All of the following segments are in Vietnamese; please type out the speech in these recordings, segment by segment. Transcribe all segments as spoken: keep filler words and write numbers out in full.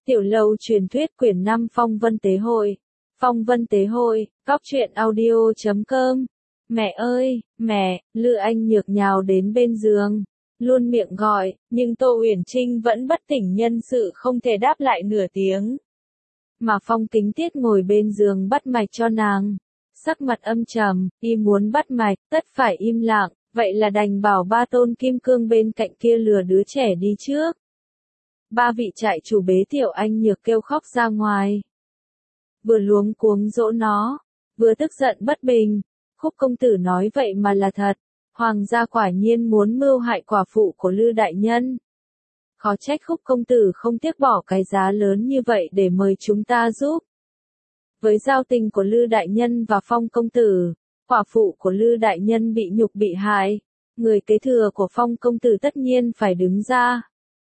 Tiểu lâu truyền thuyết quyển năm Phong Vân Tế Hội. Phong Vân Tế Hội, góc truyện audio chấm com. Mẹ ơi, mẹ, Lư Anh Nhược nhào đến bên giường, luôn miệng gọi, nhưng Tô Uyển Trinh vẫn bất tỉnh nhân sự không thể đáp lại nửa tiếng. Mà Phong Kính Tiết ngồi bên giường bắt mạch cho nàng, sắc mặt âm trầm, y muốn bắt mạch, tất phải im lặng, vậy là đành bảo ba tôn kim cương bên cạnh kia lừa đứa trẻ đi trước. Ba vị trại chủ bế Tiểu Anh Nhược kêu khóc ra ngoài. Vừa luống cuống dỗ nó, vừa tức giận bất bình. Khúc công tử nói vậy mà là thật, hoàng gia quả nhiên muốn mưu hại quả phụ của Lư đại nhân. Khó trách Khúc công tử không tiếc bỏ cái giá lớn như vậy để mời chúng ta giúp. Với giao tình của Lư đại nhân và Phong công tử, quả phụ của Lư đại nhân bị nhục bị hại, người kế thừa của Phong công tử tất nhiên phải đứng ra.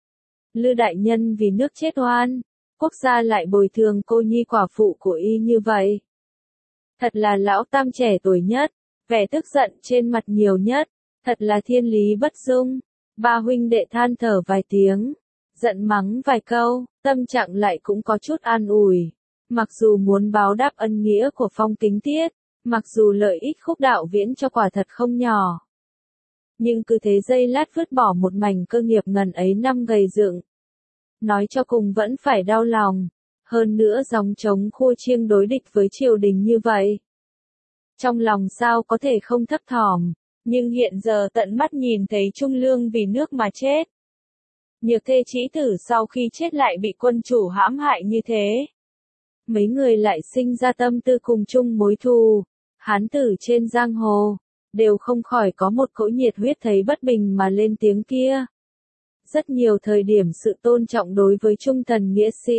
Lư đại nhân vì nước chết oan, quốc gia lại bồi thường cô nhi quả phụ của y như vậy. Thật là lão tam trẻ tuổi nhất, vẻ tức giận trên mặt nhiều nhất, thật là thiên lý bất dung. Ba huynh đệ than thở vài tiếng, giận mắng vài câu, tâm trạng lại cũng có chút an ủi. Mặc dù muốn báo đáp ân nghĩa của Phong Kính Tiết, mặc dù lợi ích Khúc đạo viễn cho quả thật không nhỏ, nhưng cứ thế giây lát vứt bỏ một mảnh cơ nghiệp ngần ấy năm gầy dựng. Nói cho cùng vẫn phải đau lòng, hơn nữa gióng trống khua chiêng đối địch với triều đình như vậy. Trong lòng sao có thể không thấp thỏm, nhưng hiện giờ tận mắt nhìn thấy Trung Lương vì nước mà chết. Nhược thê chí tử sau khi chết lại bị quân chủ hãm hại như thế. Mấy người lại sinh ra tâm tư cùng chung mối thù, hán tử trên giang hồ, đều không khỏi có một cỗ nhiệt huyết thấy bất bình mà lên tiếng kia. Rất nhiều thời điểm sự tôn trọng đối với trung thần nghĩa sĩ,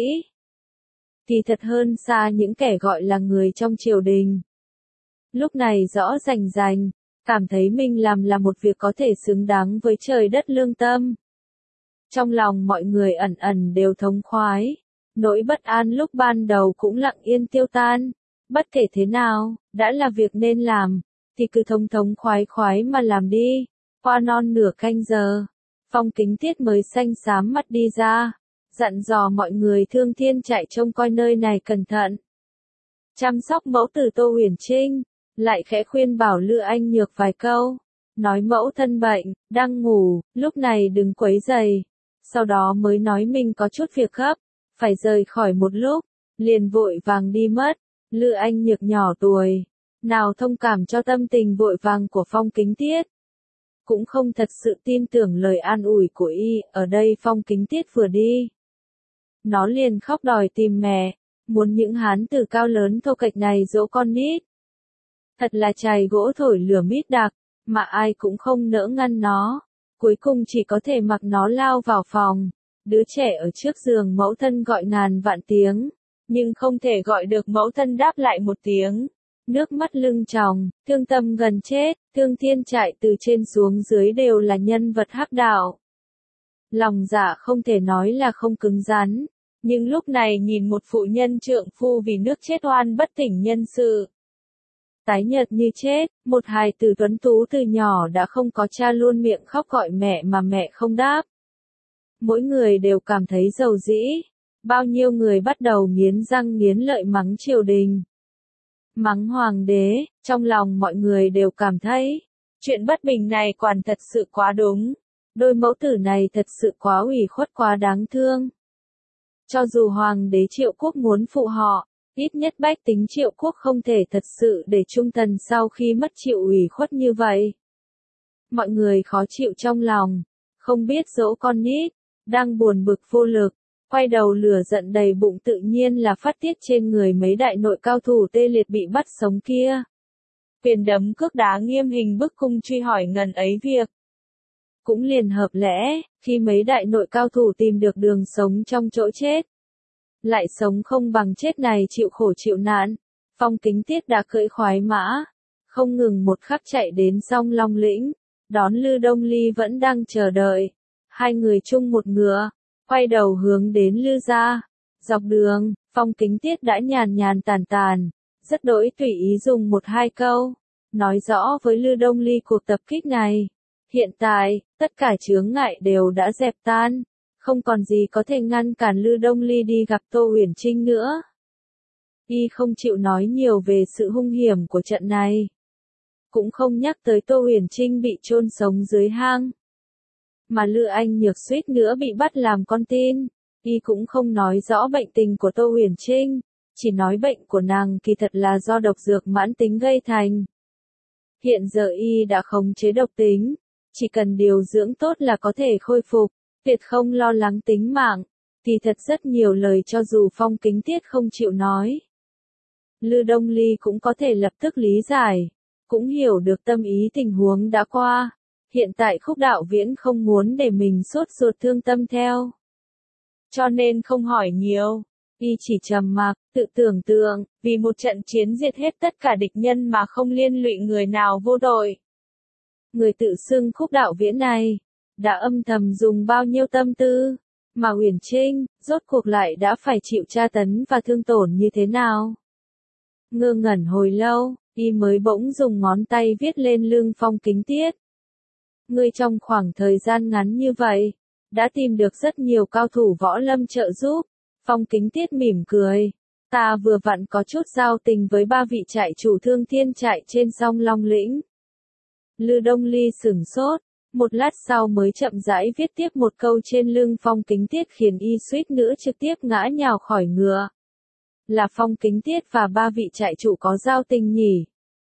thì thật hơn xa những kẻ gọi là người trong triều đình. Lúc này rõ rành rành, cảm thấy mình làm là một việc có thể xứng đáng với trời đất lương tâm. Trong lòng mọi người ẩn ẩn đều thống khoái, nỗi bất an lúc ban đầu cũng lặng yên tiêu tan. Bất kể thế nào, đã là việc nên làm, thì cứ thống thống khoái khoái mà làm đi. Qua non nửa canh giờ, Phong Kính Tiết mới xanh xám mặt đi ra, dặn dò mọi người thương thiên chạy trông coi nơi này cẩn thận. Chăm sóc mẫu tử Tô Uyển Trinh, lại khẽ khuyên bảo Lư Anh Nhược vài câu, nói mẫu thân bệnh, đang ngủ, lúc này đừng quấy rầy. Sau đó mới nói mình có chút việc gấp, phải rời khỏi một lúc, liền vội vàng đi mất. Lư Anh Nhược nhỏ tuổi, nào thông cảm cho tâm tình vội vàng của Phong Kính Tiết, cũng không thật sự tin tưởng lời an ủi của y. Ở đây Phong Kính Tiết vừa đi, nó liền khóc đòi tìm mẹ, muốn những hán tử cao lớn thô kệch này dỗ con nít. Thật là chài gỗ thổi lửa mít đặc, mà ai cũng không nỡ ngăn nó, cuối cùng chỉ có thể mặc nó lao vào phòng. Đứa trẻ ở trước giường mẫu thân gọi ngàn vạn tiếng, nhưng không thể gọi được mẫu thân đáp lại một tiếng. Nước mắt lưng tròng, thương tâm gần chết, thương thiên trại từ trên xuống dưới đều là nhân vật hắc đạo. Lòng dạ không thể nói là không cứng rắn, nhưng lúc này nhìn một phụ nhân trượng phu vì nước chết oan bất tỉnh nhân sự, tái nhợt như chết, một hài tử tuấn tú từ nhỏ đã không có cha luôn miệng khóc gọi mẹ mà mẹ không đáp. Mỗi người đều cảm thấy dầu dĩ, bao nhiêu người bắt đầu nghiến răng nghiến lợi mắng triều đình, mắng hoàng đế. Trong lòng mọi người đều cảm thấy, chuyện bất bình này quả thật sự quá đúng, đôi mẫu tử này thật sự quá ủy khuất quá đáng thương. Cho dù hoàng đế Triệu Quốc muốn phụ họ, ít nhất bách tính Triệu Quốc không thể thật sự để trung thần sau khi mất chịu ủy khuất như vậy. Mọi người khó chịu trong lòng, không biết dỗ con nít, đang buồn bực vô lực, quay đầu lửa giận đầy bụng tự nhiên là phát tiết trên người mấy đại nội cao thủ tê liệt bị bắt sống kia. Quyền đấm cước đá nghiêm hình bức cung truy hỏi ngần ấy việc. Cũng liền hợp lẽ, khi mấy đại nội cao thủ tìm được đường sống trong chỗ chết, lại sống không bằng chết này chịu khổ chịu nạn, Phong Kính Tiết đã cưỡi khoái mã, không ngừng một khắc chạy đến Song Long Lĩnh, đón Lư Đông Ly vẫn đang chờ đợi. Hai người chung một ngựa, quay đầu hướng đến Lư gia. Dọc đường, Phong Kính Tiết đã nhàn nhàn tàn tàn, rất đỗi tùy ý dùng một hai câu, nói rõ với Lư Đông Ly cuộc tập kích này. Hiện tại, tất cả chướng ngại đều đã dẹp tan, Không còn gì có thể ngăn cản Lư Đông Ly đi gặp Tô Huyền Trinh nữa. Y không chịu nói nhiều về sự hung hiểm của trận này. Cũng không nhắc tới Tô Huyền Trinh bị chôn sống dưới hang. Mà Lư Anh Nhược suýt nữa bị bắt làm con tin. Y cũng không nói rõ bệnh tình của Tô Huyền Trinh. Chỉ nói bệnh của nàng kỳ thật là do độc dược mãn tính gây thành. Hiện giờ Y đã khống chế độc tính. Chỉ cần điều dưỡng tốt là có thể khôi phục. Tuyệt không lo lắng tính mạng. Thì thật rất nhiều lời cho dù Phong Kính Tiết không chịu nói. Lư Đông Ly cũng có thể lập tức lý giải. Cũng hiểu được tâm ý tình huống đã qua. Hiện tại Khúc Đạo Viễn không muốn để mình sốt ruột thương tâm theo. Cho nên không hỏi nhiều. Y chỉ trầm mặc, tự tưởng tượng, vì một trận chiến diệt hết tất cả địch nhân mà không liên lụy người nào vô tội. Người tự xưng Khúc Đạo Viễn này, đã âm thầm dùng bao nhiêu tâm tư, mà Huyền Trinh, rốt cuộc lại đã phải chịu tra tấn và thương tổn như thế nào. Ngơ ngẩn hồi lâu, Y mới bỗng dùng ngón tay viết lên lưng Phong Kính Tiết. Ngươi trong khoảng thời gian ngắn như vậy, đã tìm được rất nhiều cao thủ võ lâm trợ giúp. Phong Kính Tiết mỉm cười. Ta vừa vặn có chút giao tình với ba vị trại chủ Thương Thiên trại trên sông Long Lĩnh. Lư Đông Ly sửng sốt, một lát sau mới chậm rãi viết tiếp một câu trên lưng Phong Kính Tiết khiến Y suýt nữa trực tiếp ngã nhào khỏi ngựa. Là Phong Kính Tiết và ba vị trại chủ có giao tình nhỉ?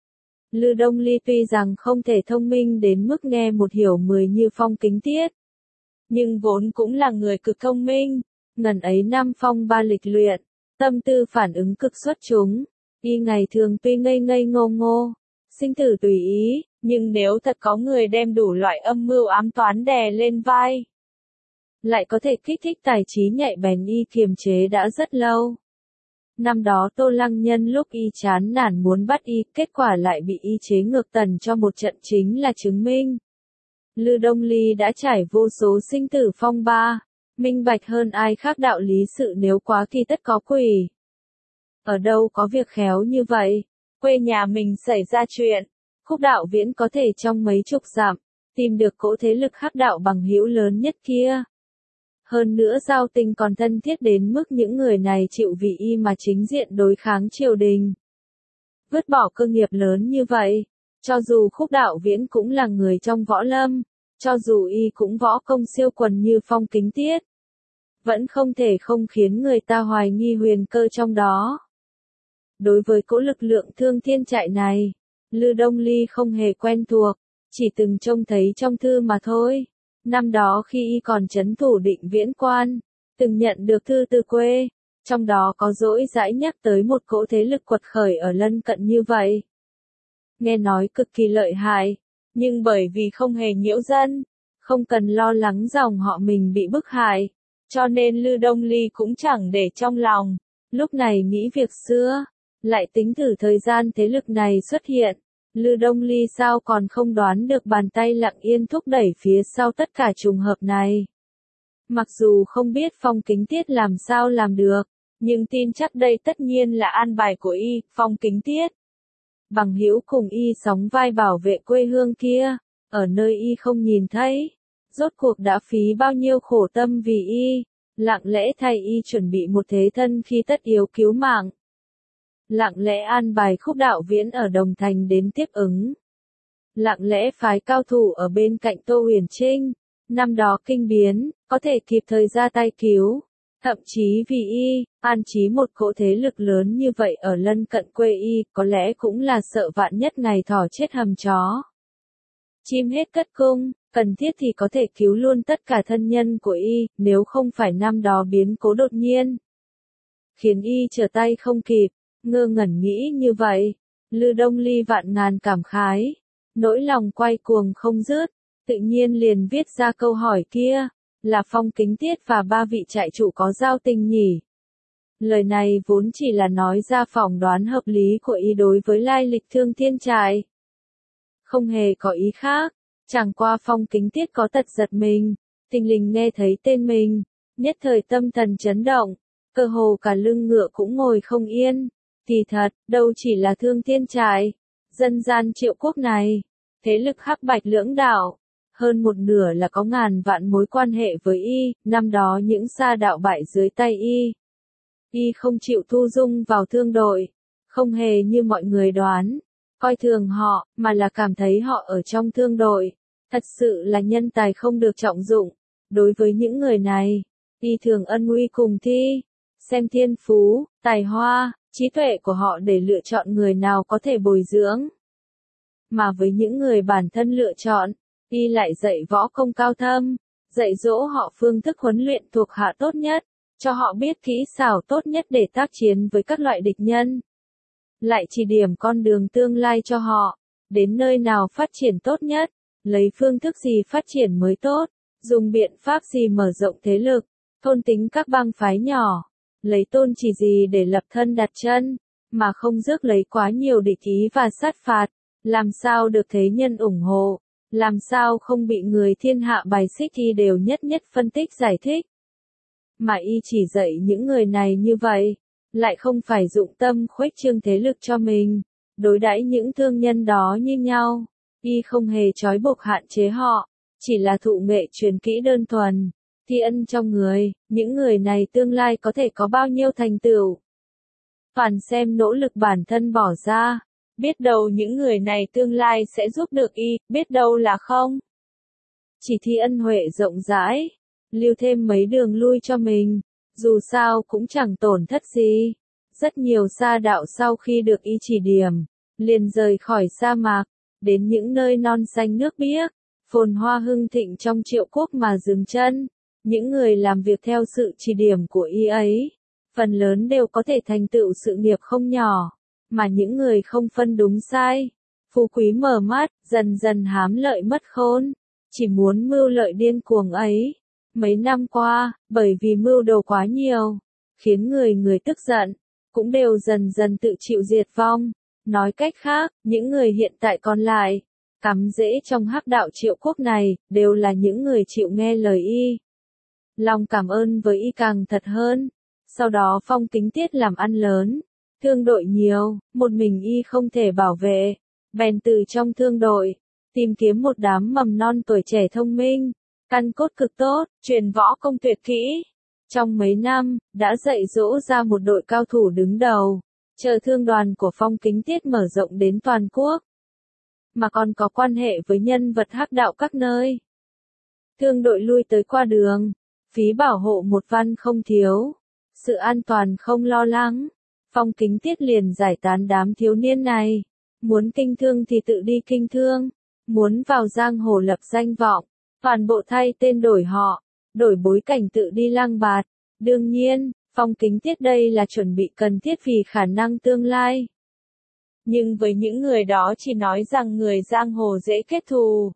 Lư Đông Ly tuy rằng không thể thông minh đến mức nghe một hiểu mười như Phong Kính Tiết, nhưng vốn cũng là người cực thông minh. Ngần ấy năm phong ba lịch luyện, tâm tư phản ứng cực xuất chúng. Y ngày thường tuy ngây ngây ngô ngô, sinh tử tùy ý, nhưng nếu thật có người đem đủ loại âm mưu ám toán đè lên vai, lại có thể kích thích tài trí nhạy bén Y kiềm chế đã rất lâu. Năm đó Tô Lăng Nhân lúc Y chán nản muốn bắt Y, kết quả lại bị Y chế ngược tần cho một trận chính là chứng minh. Lư Đông Ly đã trải vô số sinh tử phong ba, minh bạch hơn ai khác đạo lý sự nếu quá kỳ tất có quỷ. Ở đâu có việc khéo như vậy, quê nhà mình xảy ra chuyện, Khúc Đạo Viễn có thể trong mấy chục dặm, tìm được cỗ thế lực hắc đạo bằng hữu lớn nhất kia. Hơn nữa giao tình còn thân thiết đến mức những người này chịu vì Y mà chính diện đối kháng triều đình. Vứt bỏ cơ nghiệp lớn như vậy, cho dù Khúc Đạo Viễn cũng là người trong võ lâm, cho dù Y cũng võ công siêu quần như Phong Kính Tiết, vẫn không thể không khiến người ta hoài nghi huyền cơ trong đó. Đối với cỗ lực lượng Thương Thiên trại này, Lư Đông Ly không hề quen thuộc, chỉ từng trông thấy trong thư mà thôi. Năm đó khi Y còn trấn thủ Định Viễn Quan, từng nhận được thư từ quê, trong đó có dỗi dãi nhắc tới một cỗ thế lực quật khởi ở lân cận như vậy. Nghe nói cực kỳ lợi hại, nhưng bởi vì không hề nhiễu dân, không cần lo lắng dòng họ mình bị bức hại, cho nên Lư Đông Ly cũng chẳng để trong lòng. Lúc này nghĩ việc xưa, lại tính thử thời gian thế lực này xuất hiện. Lư Đông Ly sao còn không đoán được bàn tay lặng yên thúc đẩy phía sau tất cả trùng hợp này. Mặc dù không biết Phong Kính Tiết làm sao làm được, nhưng tin chắc đây tất nhiên là an bài của Y, Phong Kính Tiết. Bằng hữu cùng Y sóng vai bảo vệ quê hương kia, ở nơi Y không nhìn thấy, rốt cuộc đã phí bao nhiêu khổ tâm vì Y, lặng lẽ thay Y chuẩn bị một thế thân khi tất yếu cứu mạng. Lặng lẽ an bài Khúc Đạo Viễn ở Đồng Thành đến tiếp ứng. Lặng lẽ phái cao thủ ở bên cạnh Tô Huyền Trinh, năm đó kinh biến, có thể kịp thời ra tay cứu. Thậm chí vì Y, an trí một cỗ thế lực lớn như vậy ở lân cận quê Y, có lẽ cũng là sợ vạn nhất ngày thỏ chết hầm chó. Chim hết cất cung, cần thiết thì có thể cứu luôn tất cả thân nhân của Y, nếu không phải năm đó biến cố đột nhiên, khiến Y trở tay không kịp. Ngơ ngẩn nghĩ như vậy, Lư Đông Ly vạn ngàn cảm khái, nỗi lòng quay cuồng không dứt, tự nhiên liền viết ra câu hỏi kia, là Phong Kính Tiết và ba vị trại chủ có giao tình nhỉ? Lời này vốn chỉ là nói ra phỏng đoán hợp lý của Y đối với lai lịch Thương Thiên trại. Không hề có ý khác, chẳng qua Phong Kính Tiết có tật giật mình, thình lình nghe thấy tên mình, nhất thời tâm thần chấn động, cơ hồ cả lưng ngựa cũng ngồi không yên. Thì thật, đâu chỉ là Thương Thiên trại, dân gian Triệu Quốc này, thế lực hắc bạch lưỡng đạo, hơn một nửa là có ngàn vạn mối quan hệ với y, năm đó những sa đạo bại dưới tay y. Y không chịu thu dung vào thương đội, không hề như mọi người đoán, coi thường họ, mà là cảm thấy họ ở trong thương đội, thật sự là nhân tài không được trọng dụng. Đối với những người này, y thường ân uy cùng thi, xem thiên phú, tài hoa, trí tuệ của họ để lựa chọn người nào có thể bồi dưỡng. Mà với những người bản thân lựa chọn, y lại dạy võ công cao thâm, dạy dỗ họ phương thức huấn luyện thuộc hạ tốt nhất, cho họ biết kỹ xảo tốt nhất để tác chiến với các loại địch nhân. Lại chỉ điểm con đường tương lai cho họ, đến nơi nào phát triển tốt nhất, lấy phương thức gì phát triển mới tốt, dùng biện pháp gì mở rộng thế lực, thôn tính các bang phái nhỏ, lấy tôn chỉ gì để lập thân đặt chân, mà không rước lấy quá nhiều địch ý và sát phạt, làm sao được thế nhân ủng hộ, làm sao không bị người thiên hạ bài xích thì đều nhất nhất phân tích giải thích. Mà y chỉ dạy những người này như vậy, lại không phải dụng tâm khuếch trương thế lực cho mình, đối đãi những thương nhân đó như nhau, y không hề trói buộc hạn chế họ, chỉ là thụ nghệ truyền kỹ đơn thuần, thi ân trong người, những người này tương lai có thể có bao nhiêu thành tựu. Toàn xem nỗ lực bản thân bỏ ra, biết đâu những người này tương lai sẽ giúp được y, biết đâu là không. Chỉ thi ân huệ rộng rãi, lưu thêm mấy đường lui cho mình, dù sao cũng chẳng tổn thất gì. Rất nhiều sa đạo sau khi được y chỉ điểm, liền rời khỏi sa mạc, đến những nơi non xanh nước biếc, phồn hoa hưng thịnh trong Triệu Quốc mà dừng chân. Những người làm việc theo sự chỉ điểm của y ấy, phần lớn đều có thể thành tựu sự nghiệp không nhỏ, mà những người không phân đúng sai, phú quý mở mắt, dần dần hám lợi mất khôn, chỉ muốn mưu lợi điên cuồng ấy. Mấy năm qua, bởi vì mưu đồ quá nhiều, khiến người người tức giận, cũng đều dần dần tự chịu diệt vong. Nói cách khác, những người hiện tại còn lại, cắm rễ trong hắc đạo Triệu Quốc này, đều là những người chịu nghe lời y. Lòng cảm ơn với y càng thật hơn. Sau đó Phong Kính Tiết làm ăn lớn, thương đội nhiều, một mình y không thể bảo vệ, bèn từ trong thương đội, tìm kiếm một đám mầm non tuổi trẻ thông minh, căn cốt cực tốt, truyền võ công tuyệt kỹ. Trong mấy năm, đã dạy dỗ ra một đội cao thủ đứng đầu, chờ thương đoàn của Phong Kính Tiết mở rộng đến toàn quốc, mà còn có quan hệ với nhân vật hắc đạo các nơi. Thương đội lui tới qua đường, phí bảo hộ một văn không thiếu, sự an toàn không lo lắng. Phong Kính Tiết liền giải tán đám thiếu niên này, muốn kinh thương thì tự đi kinh thương, muốn vào giang hồ lập danh vọng, toàn bộ thay tên đổi họ, đổi bối cảnh tự đi lang bạt. Đương nhiên, Phong Kính Tiết đây là chuẩn bị cần thiết vì khả năng tương lai. Nhưng với những người đó chỉ nói rằng người giang hồ dễ kết thù.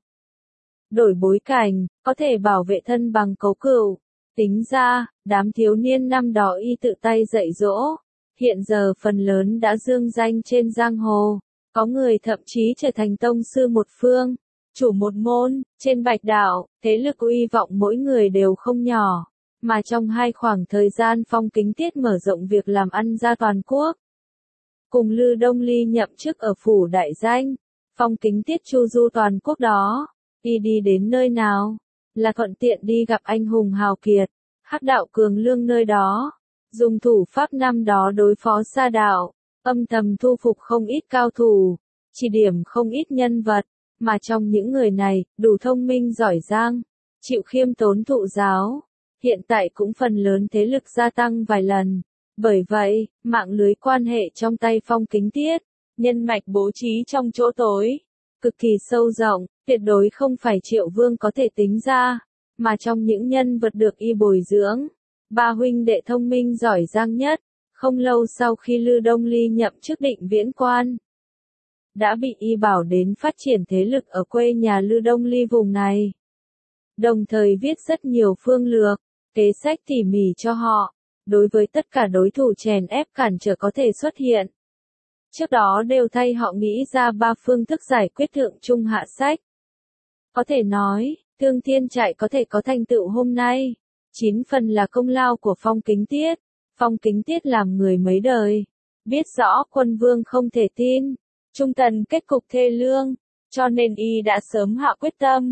Đổi bối cảnh, có thể bảo vệ thân bằng cấu cửu. Tính ra, đám thiếu niên năm đó y tự tay dạy dỗ, hiện giờ phần lớn đã dương danh trên giang hồ, có người thậm chí trở thành tông sư một phương, chủ một môn, trên Bạch Đạo, thế lực uy vọng mỗi người đều không nhỏ, mà trong hai khoảng thời gian Phong Kính Tiết mở rộng việc làm ăn ra toàn quốc. Cùng Lư Đông Ly nhậm chức ở phủ đại danh, Phong Kính Tiết chu du toàn quốc đó, y đi đến nơi nào, là thuận tiện đi gặp anh hùng hào kiệt, hắc đạo cường lương nơi đó, dùng thủ pháp năm đó đối phó sa đạo, âm thầm thu phục không ít cao thủ, chỉ điểm không ít nhân vật, mà trong những người này, đủ thông minh giỏi giang, chịu khiêm tốn thụ giáo, hiện tại cũng phần lớn thế lực gia tăng vài lần. Bởi vậy, mạng lưới quan hệ trong tay Phong Kính Tiết, nhân mạch bố trí trong chỗ tối, cực kỳ sâu rộng, tuyệt đối không phải Triệu Vương có thể tính ra, mà trong những nhân vật được y bồi dưỡng, ba huynh đệ thông minh giỏi giang nhất, không lâu sau khi Lư Đông Ly nhậm chức định viễn quan, đã bị y bảo đến phát triển thế lực ở quê nhà Lư Đông Ly vùng này. Đồng thời viết rất nhiều phương lược, kế sách tỉ mỉ cho họ, đối với tất cả đối thủ chèn ép cản trở có thể xuất hiện. Trước đó đều thay họ nghĩ ra ba phương thức giải quyết thượng trung hạ sách. Có thể nói, Thương Thiên Trại có thể có thành tựu hôm nay, chín phần là công lao của Phong Kính Tiết. Phong Kính Tiết làm người mấy đời, biết rõ quân vương không thể tin, trung tần kết cục thê lương, cho nên y đã sớm hạ quyết tâm,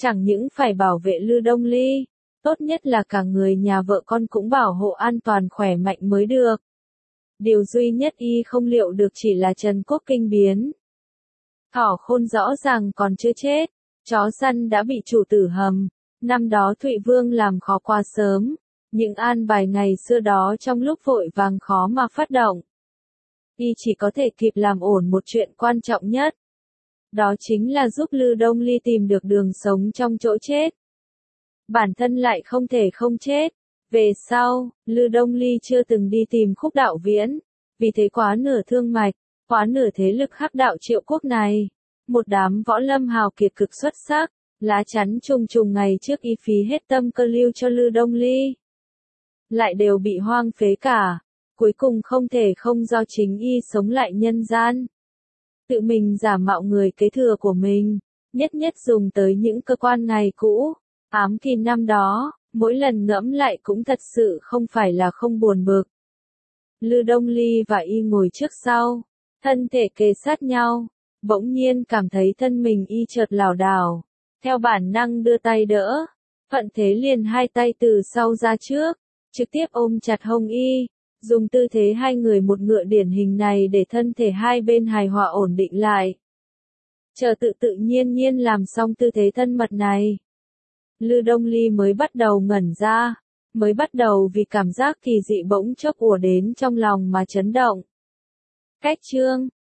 chẳng những phải bảo vệ Lư Đông Ly, tốt nhất là cả người nhà vợ con cũng bảo hộ an toàn khỏe mạnh mới được. Điều duy nhất y không liệu được chỉ là Trần Quốc kinh biến. Thỏ Khôn rõ ràng còn chưa chết, chó săn đã bị chủ tử hầm, năm đó Thụy Vương làm khó quá sớm, những an bài ngày xưa đó trong lúc vội vàng khó mà phát động. Y chỉ có thể kịp làm ổn một chuyện quan trọng nhất. Đó chính là giúp Lư Đông Ly tìm được đường sống trong chỗ chết. Bản thân lại không thể không chết. Về sau, Lư Đông Ly chưa từng đi tìm Khúc Đạo Viễn, vì thế quá nửa thương mạch, quá nửa thế lực hắc đạo Triệu Quốc này. Một đám võ lâm hào kiệt cực xuất sắc, lá chắn trùng trùng ngày trước y phí hết tâm cơ lưu cho Lư Đông Ly. Lại đều bị hoang phế cả, cuối cùng không thể không do chính y sống lại nhân gian. Tự mình giả mạo người kế thừa của mình, nhất nhất dùng tới những cơ quan ngày cũ, ám kỳ năm đó, mỗi lần ngẫm lại cũng thật sự không phải là không buồn bực. Lư Đông Ly và y ngồi trước sau, thân thể kề sát nhau, bỗng nhiên cảm thấy thân mình y chợt lảo đảo, theo bản năng đưa tay đỡ, thuận thế liền hai tay từ sau ra trước, trực tiếp ôm chặt hông y, dùng tư thế hai người một ngựa điển hình này để thân thể hai bên hài hòa ổn định lại. Chờ tự tự nhiên nhiên làm xong tư thế thân mật này, Lư Đông Ly mới bắt đầu ngẩn ra, mới bắt đầu vì cảm giác kỳ dị bỗng chốc ùa đến trong lòng mà chấn động. Cách chương